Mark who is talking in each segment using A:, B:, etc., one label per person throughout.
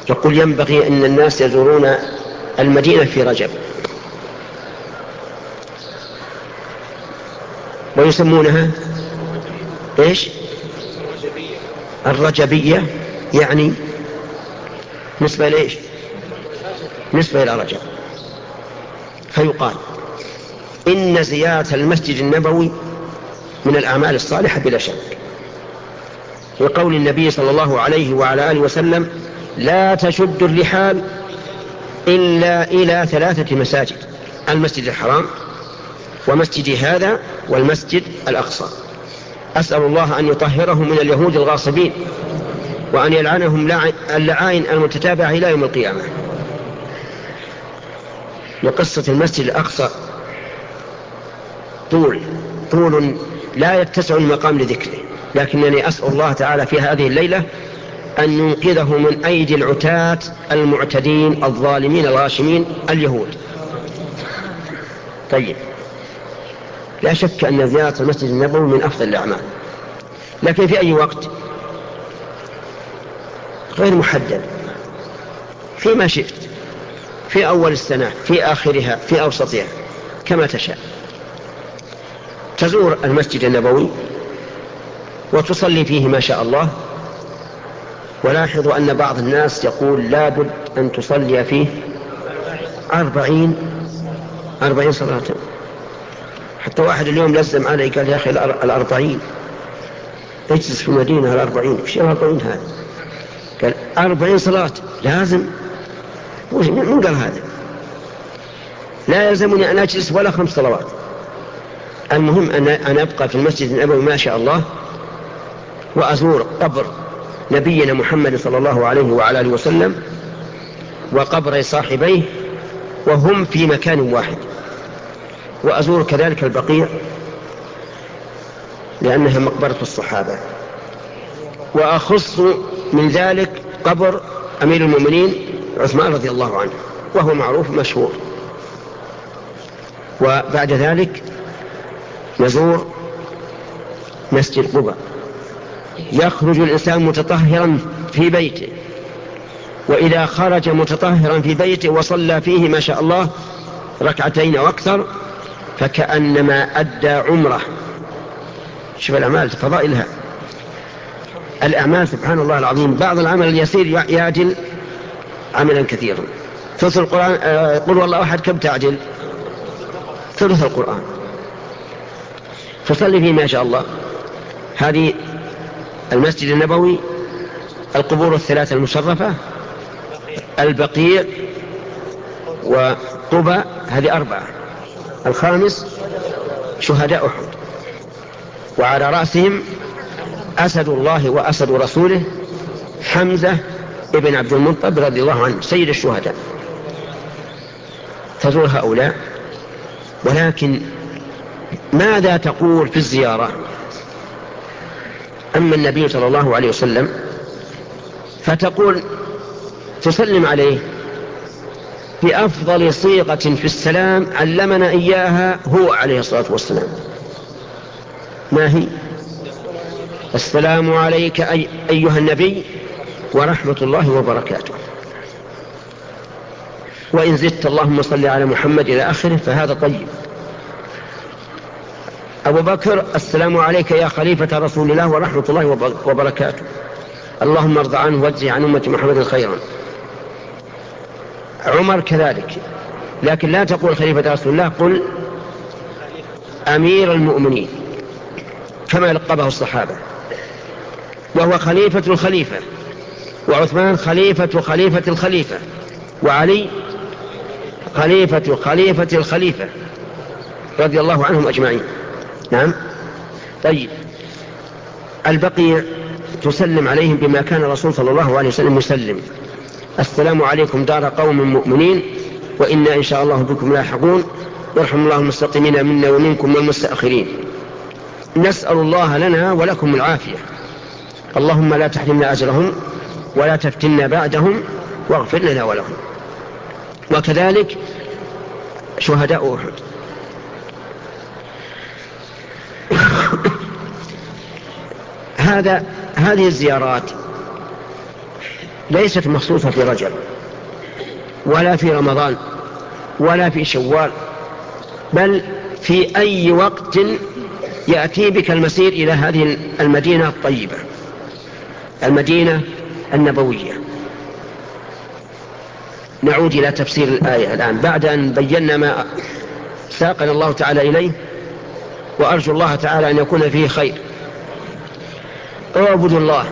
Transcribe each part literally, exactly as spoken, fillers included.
A: يقول ينبغي أن الناس يزورون المدينة في رجب، ويسمونها إيش؟ الرجبية، يعني نسبة لإيش؟ نسبة إلى رجب. فيقال إن زيارة المسجد النبوي من الأعمال الصالحة بلا شك، وقول النبي صلى الله عليه وعلى آله وسلم: لا تشد الرحال إلا إلى ثلاثة مساجد: المسجد الحرام، ومسجد هذا، والمسجد الأقصى. أسأل الله أن يطهره من اليهود الغاصبين، وأن يلعنهم اللعائن المتتابعة إلى يوم القيامة. وقصة المسجد الأقصى طول طول لا يتسع المقام لذكره، لكنني أسأل الله تعالى في هذه الليلة أن ينقذه من أيدي العتاة المعتدين الظالمين الغاشمين اليهود. طيب، لا شك أن زيارة المسجد النبوي من أفضل الأعمال، لكن في أي وقت؟ غير محدد، فيما شئت، في أول السنة، في آخرها، في أوسطها، كما تشاء. تزور المسجد النبوي وتصلي فيه ما شاء الله. ولاحظوا أن بعض الناس يقول لابد أن تصلي فيه أربعين أربعين صلاة. حتى واحد اليوم لزم علي قال: يا أخي الأربعين اجلس في المدينة، الأربعين وش الأربعين هذا؟ قال: أربعين صلاة لازم. من قال هذا؟ لا يلزمني أن أجلس ولا خمس صلوات، المهم أن أن أبقى في المسجد النبوي ما شاء الله، وأزور قبر نبينا محمد صلى الله عليه وعلى آله وسلم وقبر صاحبيه وهم في مكان واحد، وأزور كذلك البقيع لأنها مقبرة الصحابة، وأخص من ذلك قبر أمير المؤمنين عثمان رضي الله عنه، وهو معروف مشهور. وبعد ذلك نزور مسجد قباء. يخرج الإنسان متطهرا في بيته، وإذا خرج متطهرا في بيته وصلى فيه ما شاء الله ركعتين وأكثر فكأنما أدى عمره. شوف الأعمال فضائلها، الأعمال سبحان الله العظيم، بعض العمل اليسير يعجل عملا كثيرا. ثلث القرآن، قل والله أحد، كم تعجل؟ ثلث القرآن. فصلي فيه ما شاء الله. هذه المسجد النبوي، القبور الثلاثة المشرفة، البقيع، وقباء، هذه أربعة. الخامس شهداء أحد، وعلى رأسهم أسد الله وأسد رسوله حمزة ابن عبد المطلب رضي الله عنه سيد الشهداء. تزور هؤلاء. ولكن ماذا تقول في الزيارة؟ أما النبي صلى الله عليه وسلم فتقول تسلم عليه بأفضل صيغة في السلام علمنا إياها هو عليه الصلاة والسلام. ما هي؟ السلام عليك أي أيها النبي ورحمة الله وبركاته. وإن زدت اللهم صل على محمد إلى آخره فهذا طيب. أبو بكر: السلام عليك يا خليفة رسول الله ورحمة الله وبركاته، اللهم ارض عنه واجزي عن أمة محمد خيرا. عمر كذلك، لكن لا تقول خليفة رسول الله، قل أمير المؤمنين كما لقبه الصحابة، وهو خليفة الخليفة، وعثمان خليفة خليفة الخليفة، وعلي خليفة خليفة الخليفة رضي الله عنهم أجمعين. نعم. طيب، البقيع تسلم عليهم بما كان الرسول صلى الله عليه وسلم يسلم: السلام عليكم دار قوم مؤمنين وإنا إن شاء الله بكم لاحقون، يرحم الله المستقيمين منا ومنكم والمستأخرين. نسأل الله لنا ولكم العافية، اللهم لا تحرمنا أجرهم ولا تفتنا بعدهم واغفر لنا ولهم. وكذلك شهداء أحد. هذا هذه الزيارات ليست مخصوصة في رجب ولا في رمضان ولا في شوال، بل في أي وقت يأتي بك المسير إلى هذه المدينة الطيبة، المدينة النبوية. نعود إلى تفسير الآية الآن بعد أن بينا ما ساقنا الله تعالى إليه، وأرجو الله تعالى أن يكون فيه خير. اعبدوا الله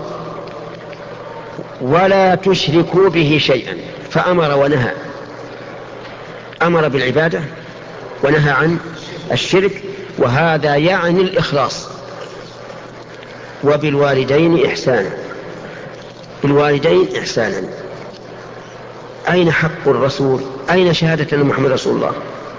A: ولا تشركوا به شيئا، فأمر ونهى، أمر بالعبادة ونهى عن الشرك، وهذا يعني الإخلاص. وبالوالدين إحسانا، بالوالدين إحسانا. أين حق الرسول؟ أين شهادة أن محمد رسول الله؟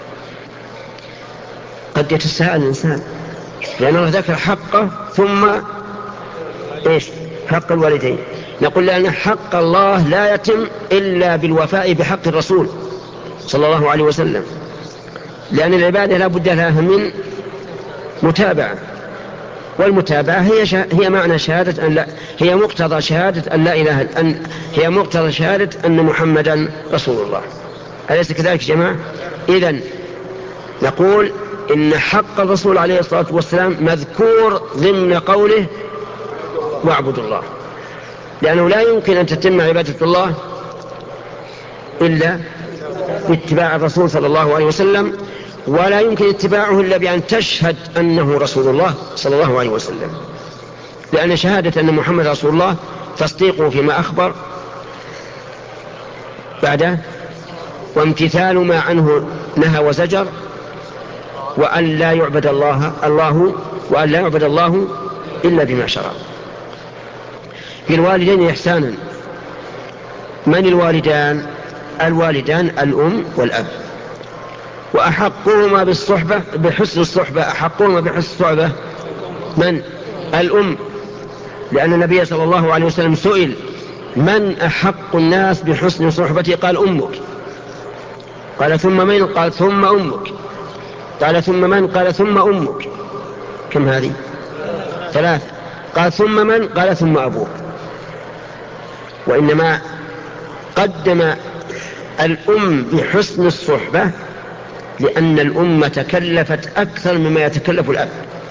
A: قد يتساءل الإنسان، لأن الله ذكر حقه ثم إيش؟ حق الوالدين. نقول لأن حق الله لا يتم إلا بالوفاء بحق الرسول صلى الله عليه وسلم، لأن العبادة لا بد لها من متابعة، والمتابعة هي شه... هي معنى شهادة أن لا، هي مقتضى شهادة أن لا إله أن هي مقتضى شهادة أن محمدا رسول الله. أليس كذلك يا جماعة؟ إذن نقول إن حق الرسول عليه الصلاة والسلام مذكور ضمن قوله واعبدوا الله، لأنه لا يمكن أن تتم عبادة الله إلا باتباع الرسول صلى الله عليه وسلم، ولا يمكن اتباعه إلا بأن تشهد أنه رسول الله صلى الله عليه وسلم، لأن شهادة أن محمد رسول الله تصديقه فيما أخبر بعده، وامتثال ما عنه نهى وزجر، وأن لا يعبد الله الله وأن لا يعبد الله إلا بما شرع. بالوالدين إحسانا. من الوالدان؟ الوالدان الأم والأب، وأحقهما بالصحبة بحسن الصحبة، أحقهما بحسن الصحبة من؟ الأم، لأن النبي صلى الله عليه وسلم سئل من أحق الناس بحسن صحبتي؟ قال أمك. قال ثم من؟ قال ثم أمك. قال ثم من؟ قال ثم أمك. كم هذه؟ ثلاثة. قال ثم من؟ قال ثم أبوك. وإنما قدم الأم بحسن الصحبة لأن الأم تكلفت أكثر مما يتكلف الأب.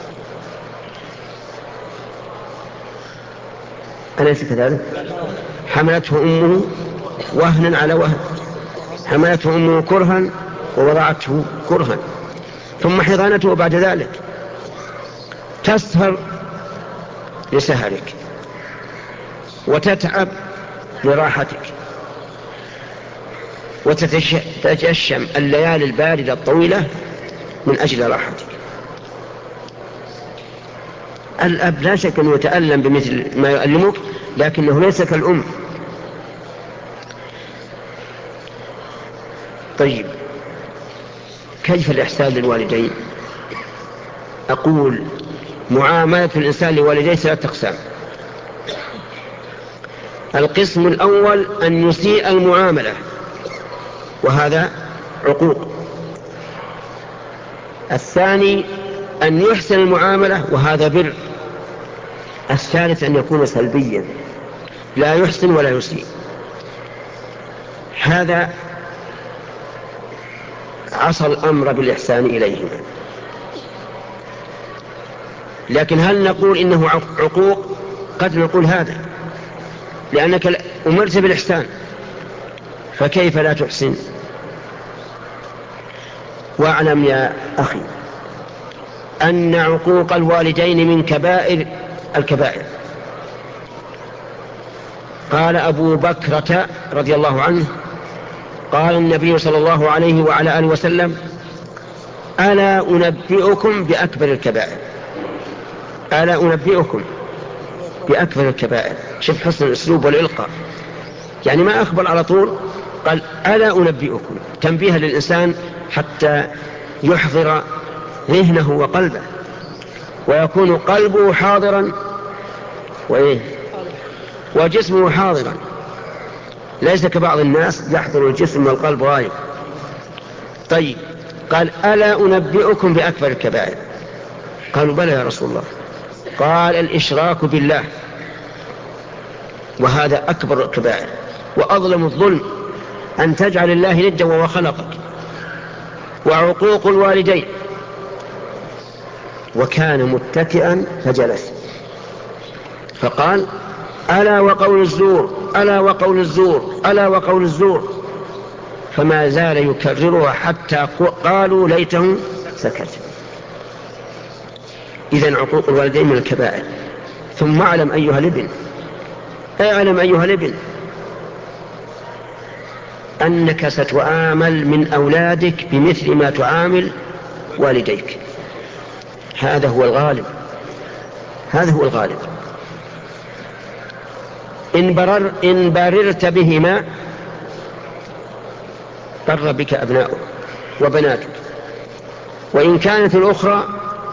A: أليس كذلك؟ حملته أمه وهنا على وهن، حملته أمه كرها ووضعته كرها، ثم حضانته بعد ذلك. تسهر لسهرك وتتعب لراحتك وتتجشم الليالي الباردة الطويلة من أجل راحتك. الأب لا شك أنه يتألم بمثل ما يؤلمك، لكنه ليس كالأم. طيب، كيف الإحسان للوالدين؟ أقول معاملة الإنسان لوالديه ثلاثة أقسام. القسم الأول أن يسيء المعاملة، وهذا عقوق. الثاني أن يحسن المعاملة، وهذا بر. الثالث أن يكون سلبيا، لا يحسن ولا يسيء. هذا عصى الأمر بالإحسان إليهما. لكن هل نقول إنه عقوق؟ قد نقول هذا، لأنك أمرت بالإحسان، فكيف لا تحسن؟ واعلم يا أخي أن عقوق الوالدين من كبائر الكبائر. قال أبو بكرة رضي الله عنه قال النبي صلى الله عليه وعلى آله وسلم: ألا أنبئكم بأكبر الكبائر؟ ألا أنبئكم بأكبر الكبائر. شوف حسن الأسلوب والإلقاء، يعني ما أخبر على طول، قال ألا أنبئكم، تنبيه للإنسان حتى يحضر ذهنه وقلبه، ويكون قلبه حاضرا وإيه وجسمه حاضرا، ليس كبعض الناس يحضر الجسم والقلب غايب. طيب، قال ألا أنبئكم بأكبر الكبائر؟ قالوا بلى يا رسول الله. قال الإشراك بالله وهذا أكبر الكبائر وأظلم الظلم أن تجعل الله ندا وهو خلقك. وعقوق الوالدين. وكان متكئا فجلس فقال ألا وقول الزور ألا وقول الزور ألا وقول الزور، فما زال يكررها حتى قالوا ليته سكت. إذن عقوق الوالدين من الكبائر. ثم اعلم أيها الابن اعلم أيها الابن أنك ستعامل من أولادك بمثل ما تعامل والديك. هذا هو الغالب هذا هو الغالب. إن, برر إن بررت بهما بر بك أبناؤك وبناتك، وإن كانت الأخرى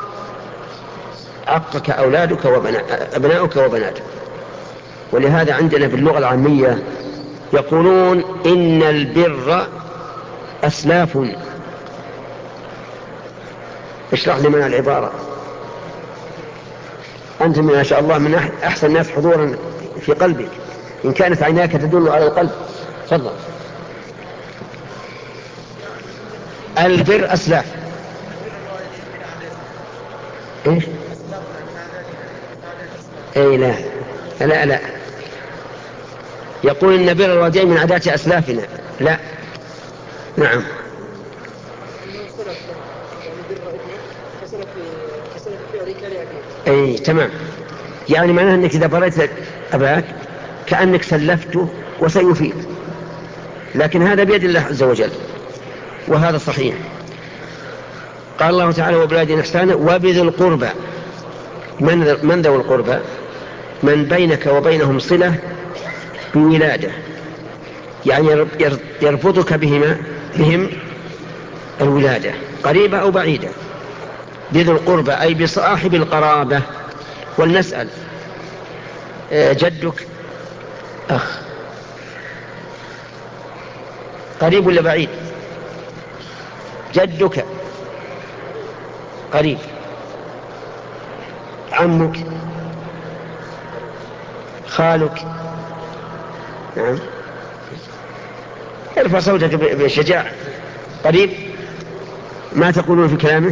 A: عقك أولادك وأبناؤك وبناتك. ولهذا عندنا في اللغة العامية يقولون إن البر أسلاف. اشرح لي من العبارة. أنت ما شاء الله من أحسن الناس حضورا في قلبك، إن كانت عيناك تدل على القلب. تفضل. البر أسلاف. إيش؟ أي لا لا لا يقول إن بر الوالدين من عادات أسلافنا. لا. نعم. أي تمام. يعني معناه أنك إذا بريت أباك كأنك سلفته وسيفيد، لكن هذا بيد الله عز وجل، وهذا صحيح. قال الله تعالى وبالوالدين إحسانا وبذي القربى. من ذو القربى؟ من بينك وبينهم صلة بولادة، يعني يربطك بهما بهم الولادة قريبة أو بعيدة. بذي القربى أي بصاحب القرابة. ولنسأل جدك أخ قريب ولا بعيد؟ جدك قريب. عمك، خالك. نعم. ارفع صوتك بشجاعة. قريب. ما تقولون في كلامه؟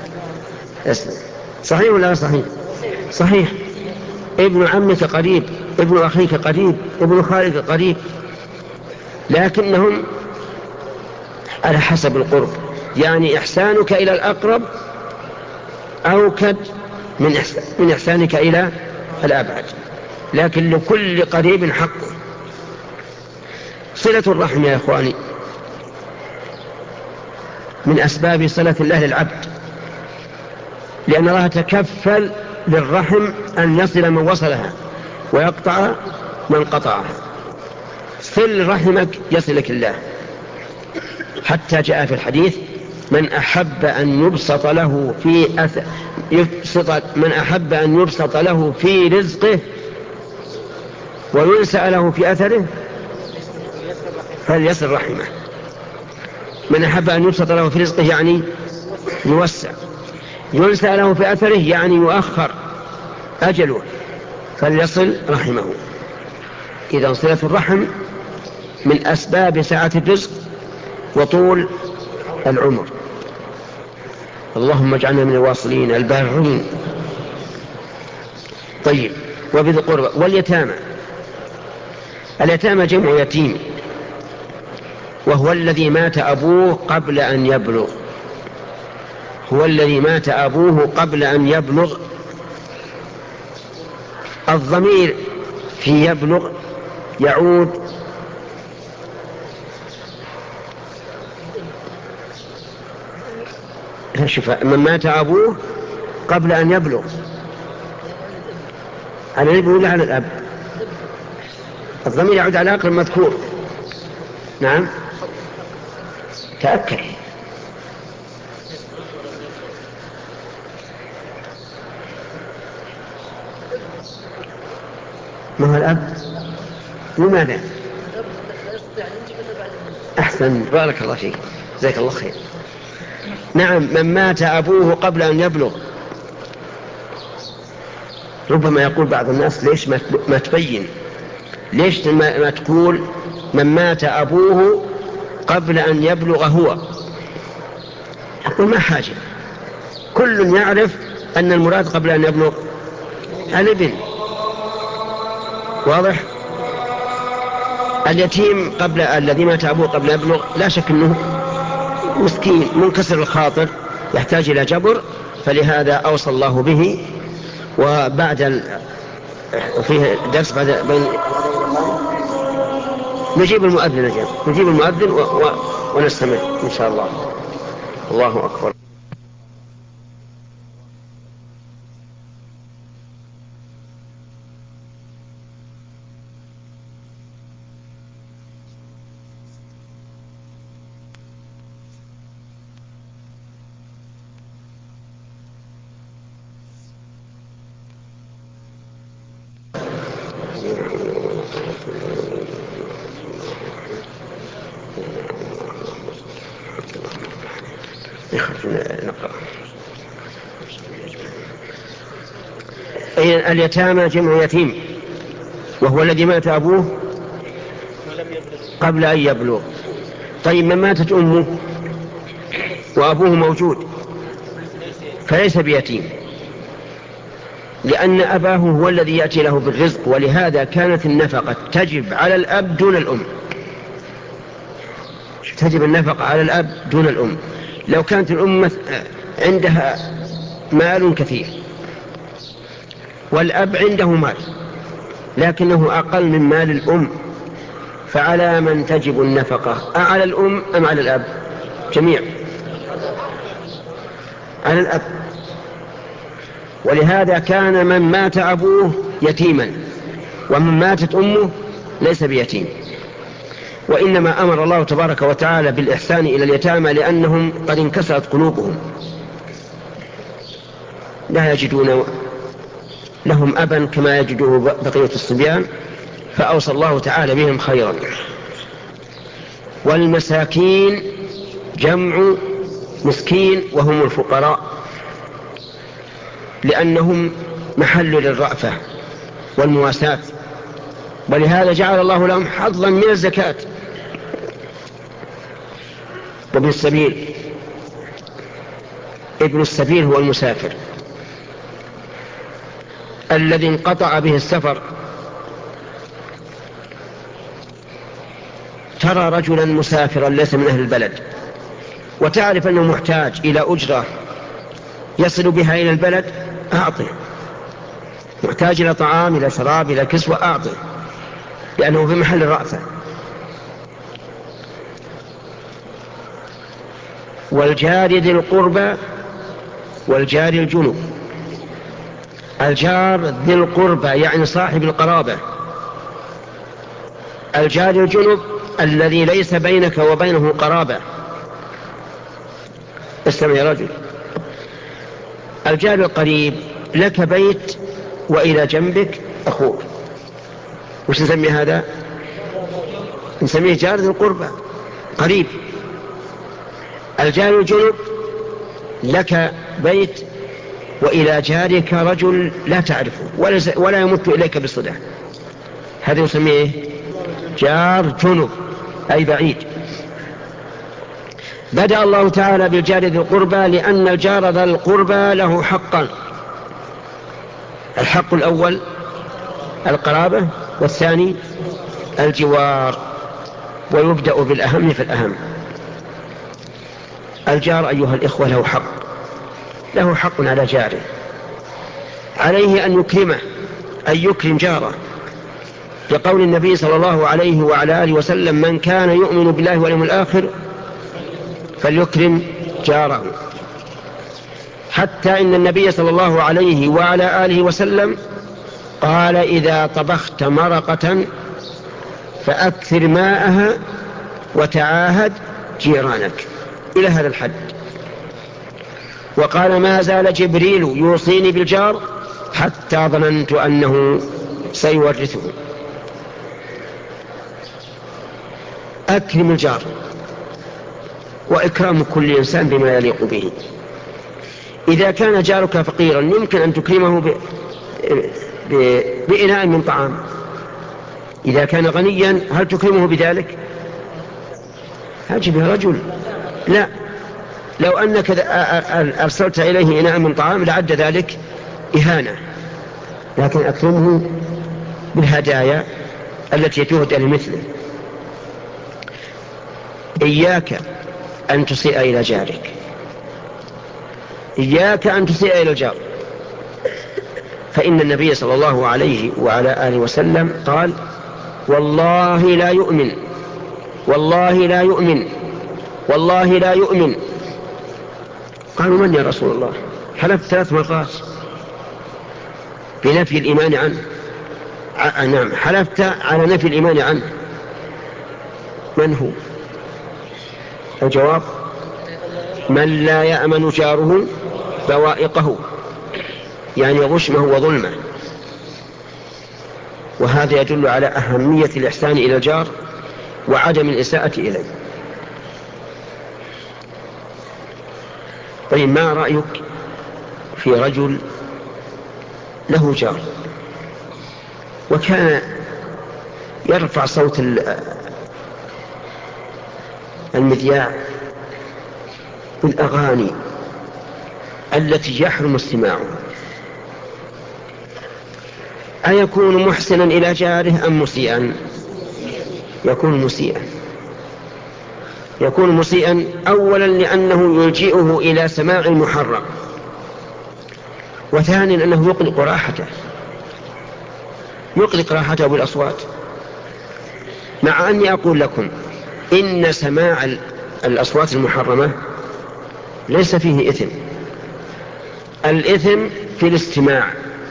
A: صحيح ولا صحيح؟ صحيح. ابن عمك قريب، ابن أخيك قريب، ابن خالك قريب، لكنهم على حسب القرب. يعني إحسانك إلى الأقرب أوكد من, إحسان من إحسانك إلى الأبعد، لكن لكل قريب حقه. صلة الرحم يا إخواني من أسباب صلة الله للعبد، لأن الله تكفل للرحم أن يصل من وصلها ويقطع من قطعها. صل رحمك يصلك الله. حتى جاء في الحديث من أحب أن يبسط له في أثر يبسط من أحب أن يبسط له في رزقه وينسأ له في أثره فليصل رحمه. من أحب أن يبسط له في رزقه يعني يوسع، ينسأ له في أثره يعني يؤخر أجله، فليصل رحمه. إذا صلة الرحم من أسباب سعة الرزق وطول العمر. اللهم اجعلنا من الواصلين البارين. طيب. وبذي القربى واليتامى. اليتامى جمع يتيم، وهو الذي مات أبوه قبل أن يبلغ. هو الذي مات أبوه قبل أن يبلغ. الضمير في يبلغ يعود شوف، من مات أبوه قبل أن يبلغ على الابن ولا على الأب؟ الضمير يعود على أقرب مذكور. نعم. تأكد. ما هو الأب؟ لماذا؟ أحسن، بارك الله فيك، جزاك الله خير. نعم، من مات أبوه قبل أن يبلغ. ربما يقول بعض الناس ليش ما تبين؟ ليش ما تقول من مات أبوه قبل أن يبلغ هو؟ يقول ما حاجة، كل يعرف أن المراد قبل أن يبلغ الابن. واضح؟ اليتيم قبل الذي مات أبوه قبل أن يبلغ لا شك أنه مسكين منكسر الخاطر يحتاج إلى جبر، فلهذا أوصى الله به. وبعد ال... فيه درس بعد بين نجيب المؤذن نجيب, نجيب المؤذن و... و... ونستمر إن شاء الله. الله أكبر. اليتامى جمع يتيم، وهو الذي مات أبوه قبل أن يبلغ. طيب من ماتت أمه وأبوه موجود فليس بيتيم، لأن أباه هو الذي يأتي له بالرزق، ولهذا كانت النفقة تجب على الأب دون الأم. تجب النفقة على الأب دون الأم. لو كانت الأم عندها مال كثير والأب عنده مال لكنه أقل من مال الأم، فعلى من تجب النفقة؟ أعلى الأم أم على الأب؟ جميع على الأب. ولهذا كان من مات أبوه يتيما، ومن ماتت أمه ليس بيتيم. وإنما أمر الله تبارك وتعالى بالإحسان إلى اليتامى لأنهم قد انكسرت قلوبهم، لا يجدون لهم أبا كما يجده بقية الصبيان، فأوصى الله تعالى بهم خيرا. والمساكين جمع مسكين وهم الفقراء، لأنهم محل للرأفة والمواساة، ولهذا جعل الله لهم حظا من الزكاة. وابن السبيل، ابن السبيل هو المسافر الذي انقطع به السفر. ترى رجلا مسافرا ليس من أهل البلد وتعرف أنه محتاج إلى أجرة يصل بها إلى البلد، أعطه. محتاج إلى طعام، إلى شراب، إلى كسوة، أعطه، لأنه في محل الرأفة. والجار ذي القربى والجار الجنب. الجار ذي القربى يعني صاحب القرابة، الجار الجنب الذي ليس بينك وبينه قرابة. استمع يا رجل، الجار القريب لك بيت وإلى جنبك أخوك، وش نسمي هذا؟ نسميه جار ذي القربى قريب. الجار الجنب لك بيت وإلى جارك رجل لا تعرفه ولا يمت إليك بصلة، هذا يسميه جار جنب أي بعيد. بدأ الله تعالى بالجار ذي القربى لأن الجار ذا القربى له حقا. الحق الأول القرابة، والثاني الجوار، ويبدأ بالأهم فالأهم. الجار أيها الإخوة له حق، له حق على جاره، عليه أن يكرمه، أن يكرم جاره، لقول النبي صلى الله عليه وعلى آله وسلم: من كان يؤمن بالله واليوم الآخر فليكرم جاره. حتى إن النبي صلى الله عليه وعلى آله وسلم قال: إذا طبخت مرقة فأكثر ماءها وتعاهد جيرانك، إلى هذا الحد. وقال: ما زال جبريل يوصيني بالجار حتى ظننت أنه سيورثه. أكرم الجار، وإكرام كل إنسان بما يليق به. إذا كان جارك فقيرا يمكن أن تكرمه ب... ب... بإناء من طعام، إذا كان غنيا هل تكرمه بذلك؟ هاجب رجل، لا، لو أنك أرسلت إليه إناء من طعام لعد ذلك إهانة، لكن أكرمه بالهدايا التي تهدى لمثله. إياك أن تسيء إلى جارك، إياك أن تسيء إلى الجار، فإن النبي صلى الله عليه وعلى آله وسلم قال: والله لا يؤمن، والله لا يؤمن، والله لا يؤمن. قالوا: من يا رسول الله؟ حلفت ثلاث مرات بنفي الإيمان عنه. ع... نعم، حلفت على نفي الإيمان عنه. من هو؟ الجواب: من لا يأمن جاره بوائقه، يعني غشمه وظلمه. وهذا يدل على أهمية الإحسان إلى الجار وعدم الإساءة إليه. طيب، ما رأيك في رجل له جار وكان يرفع صوت المذياع بالأغاني التي يحرم استماعها، أيكون محسنا إلى جاره أم مسيئا؟ يكون مسيئا. يكون مسيئا أولا لأنه يلجئه إلى سماع المحرم، وثانيا أنه يقلق راحته، يقلق راحته بالأصوات. مع أني أقول لكم إن سماع الأصوات المحرمة ليس فيه إثم، الإثم في الاستماع.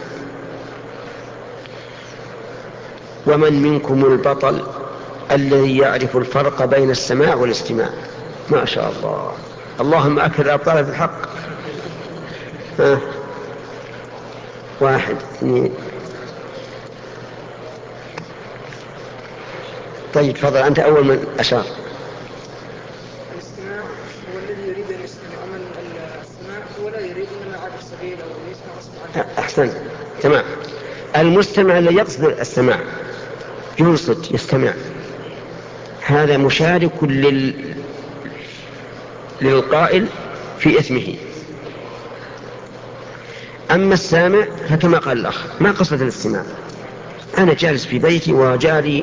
A: ومن منكم البطل الذي يعرف الفرق بين السماع والاستماع؟ ما شاء الله، اللهم أكثر الأبطال في الحق. ها. واحد اثنين. طيب، تفضل أنت أول من أشار.
B: الاستماع هو الذي يريد أن يستمع، أما السماع هو لا يريد إنما عاد السبيل أو يسمع غصب عنه.
A: أحسن، تمام. المستمع الذي يقصد السماع ينصت يستمع، هذا مشارك لل... للقائل في إثمه. أما السامع فكما قال الأخ ما قصد الاستماع، أنا جالس في بيتي وجاري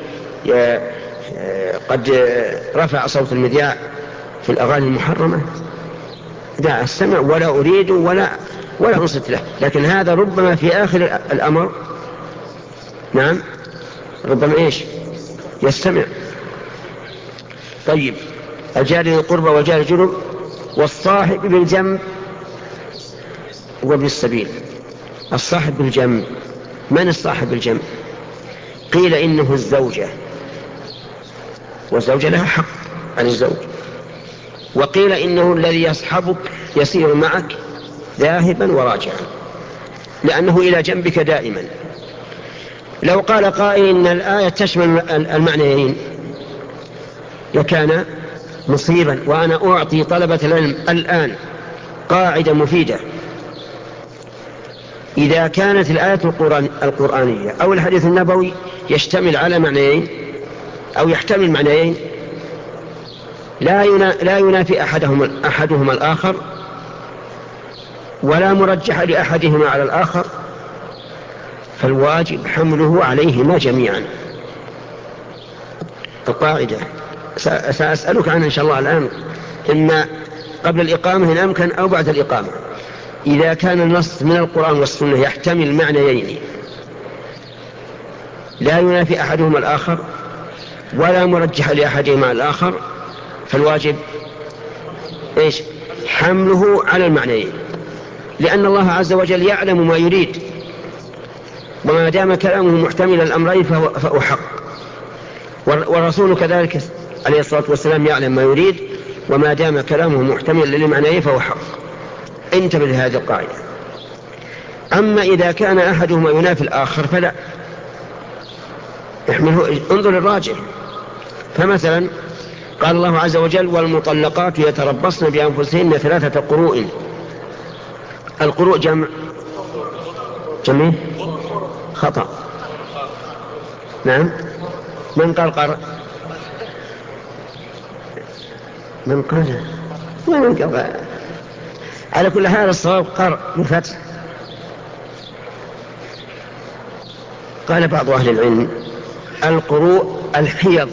A: قد رفع صوت المذياع في الأغاني المحرمة، دع السمع ولا أريد ولا ولا أنصت له، لكن هذا ربما في آخر الأمر نعم ربما إيش يستمع. طيب، الجار ذي القربى والجار الجنب والصاحب بالجنب وابن السبيل. الصاحب بالجنب، من الصاحب بالجنب؟ قيل إنه الزوجة، والزوجة لها حق عن الزوج. وقيل إنه الذي يصحبك يسير معك ذاهبا وراجعا، لأنه إلى جنبك دائما. لو قال قائل إن الآية تشمل المعنيين لكان مصيبا، وأنا أعطي طلبة العلم الآن قاعدة مفيدة: إذا كانت الآية القرآن القرآنية أو الحديث النبوي يشتمل على معنيين أو يحتمل معنيين لا لا ينافي أحدهما, أحدهما الآخر ولا مرجح لأحدهما على الآخر، فالواجب حمله عليهما جميعا. القاعدة سأسألك عنها إن شاء الله الآن، إما قبل الإقامة إن أمكن أو بعد الإقامة. إذا كان النص من القرآن والسنة يحتمل معنيين لا ينافي أحدهما الآخر ولا مرجح لأحدهما الآخر، فالواجب إيش؟ حمله على المعنيين، لأن الله عز وجل يعلم ما يريد، وما دام كلامه محتمل الأمرين فهو, فهو حق. والرسول كذلك عليه الصلاة والسلام يعلم ما يريد، وما دام كلامه محتمل للمعنيين فهو حق. انتبه لهذه القاعدة. أما إذا كان أحدهما ينافي الآخر فلا، احمله، انظر الراجح. فمثلا قال الله عز وجل: والمطلقات يتربصن بأنفسهن ثلاثة قروء. القروء جمع جمع خطأ، نعم من قال قرأ؟ من قال ومن قال؟ على كل حال الصواب قرأ بفتح. قال بعض أهل العلم القروء الحيض،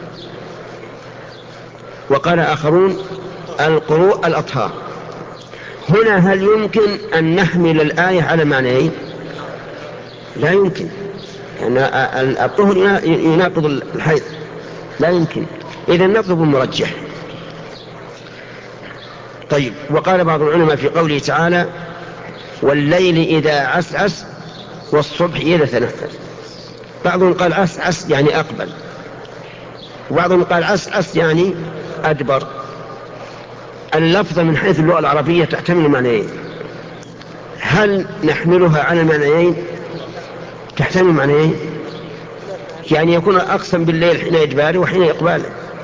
A: وقال آخرون القروء الأطهار. هنا هل يمكن أن نحمل الآية على معنيين؟ لا يمكن، لأن يعني الطهر يناقض الحيض، لا يمكن. إذن نطلب المرجح. طيب، وقال بعض العلماء في قوله تعالى والليل إذا عسعس والصبح إذا تنفس، بعضهم قال عسعس يعني أقبل، وبعضهم قال عسعس يعني أدبر. اللفظة من حيث اللغة العربية تحتمل معنيين، هل نحملها على معنيين؟ تحتمل معنيين، يعني يكون أقسم بالليل حين إدباره وحين إقباله.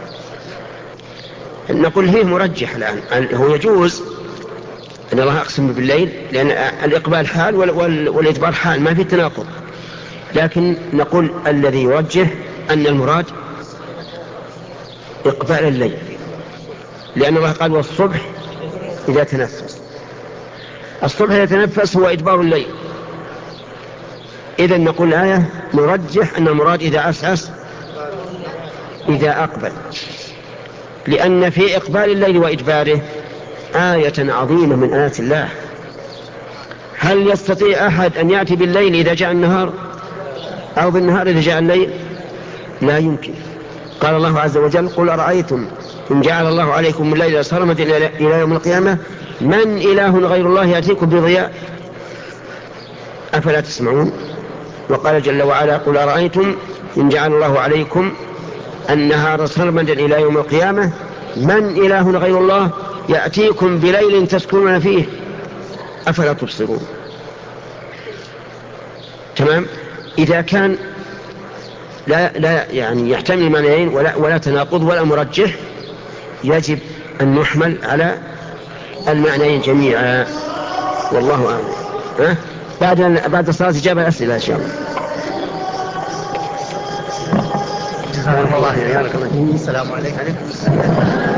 A: نقول فيه مرجح الآن، هو يجوز أن الله أقسم بالليل لأن الإقبال حال والإدبار حال، ما في تناقض، لكن نقول الذي يرجح أن المراد إقبال الليل، لأن الله قال والصبح إذا تنفس، الصبح إذا تنفس هو إدبار الليل. إذن نقول الآية نرجح أن المراد إذا عسعس إذا أقبل، لأن في إقبال الليل وإدباره آية عظيمة من آيات الله. هل يستطيع أحد أن يأتي بالليل إذا جاء النهار أو بالنهار إذا جاء الليل؟ لا يمكن. قال الله عز وجل قل أرأيتم إن جعل الله عليكم الليل سرمدا إلى يوم القيامة من إله غير الله يأتيكم بضياء أفلا تسمعون. وقال جل وعلا قل أرأيتم إن جعل الله عليكم النهار سرمدا إلى يوم القيامة من إله غير الله يأتيكم بليل تسكنون فيه أفلا تبصرون. تمام. إذا كان لا, لا يعني يحتمل معنيين ولا, ولا تناقض ولا مرجح، يجب أن نحمل على المعنيين جميعا، والله أعلم. ها؟ بعد بعد الصلاة إجابة الأسئلة إن شاء الله.
C: السلام عليكم.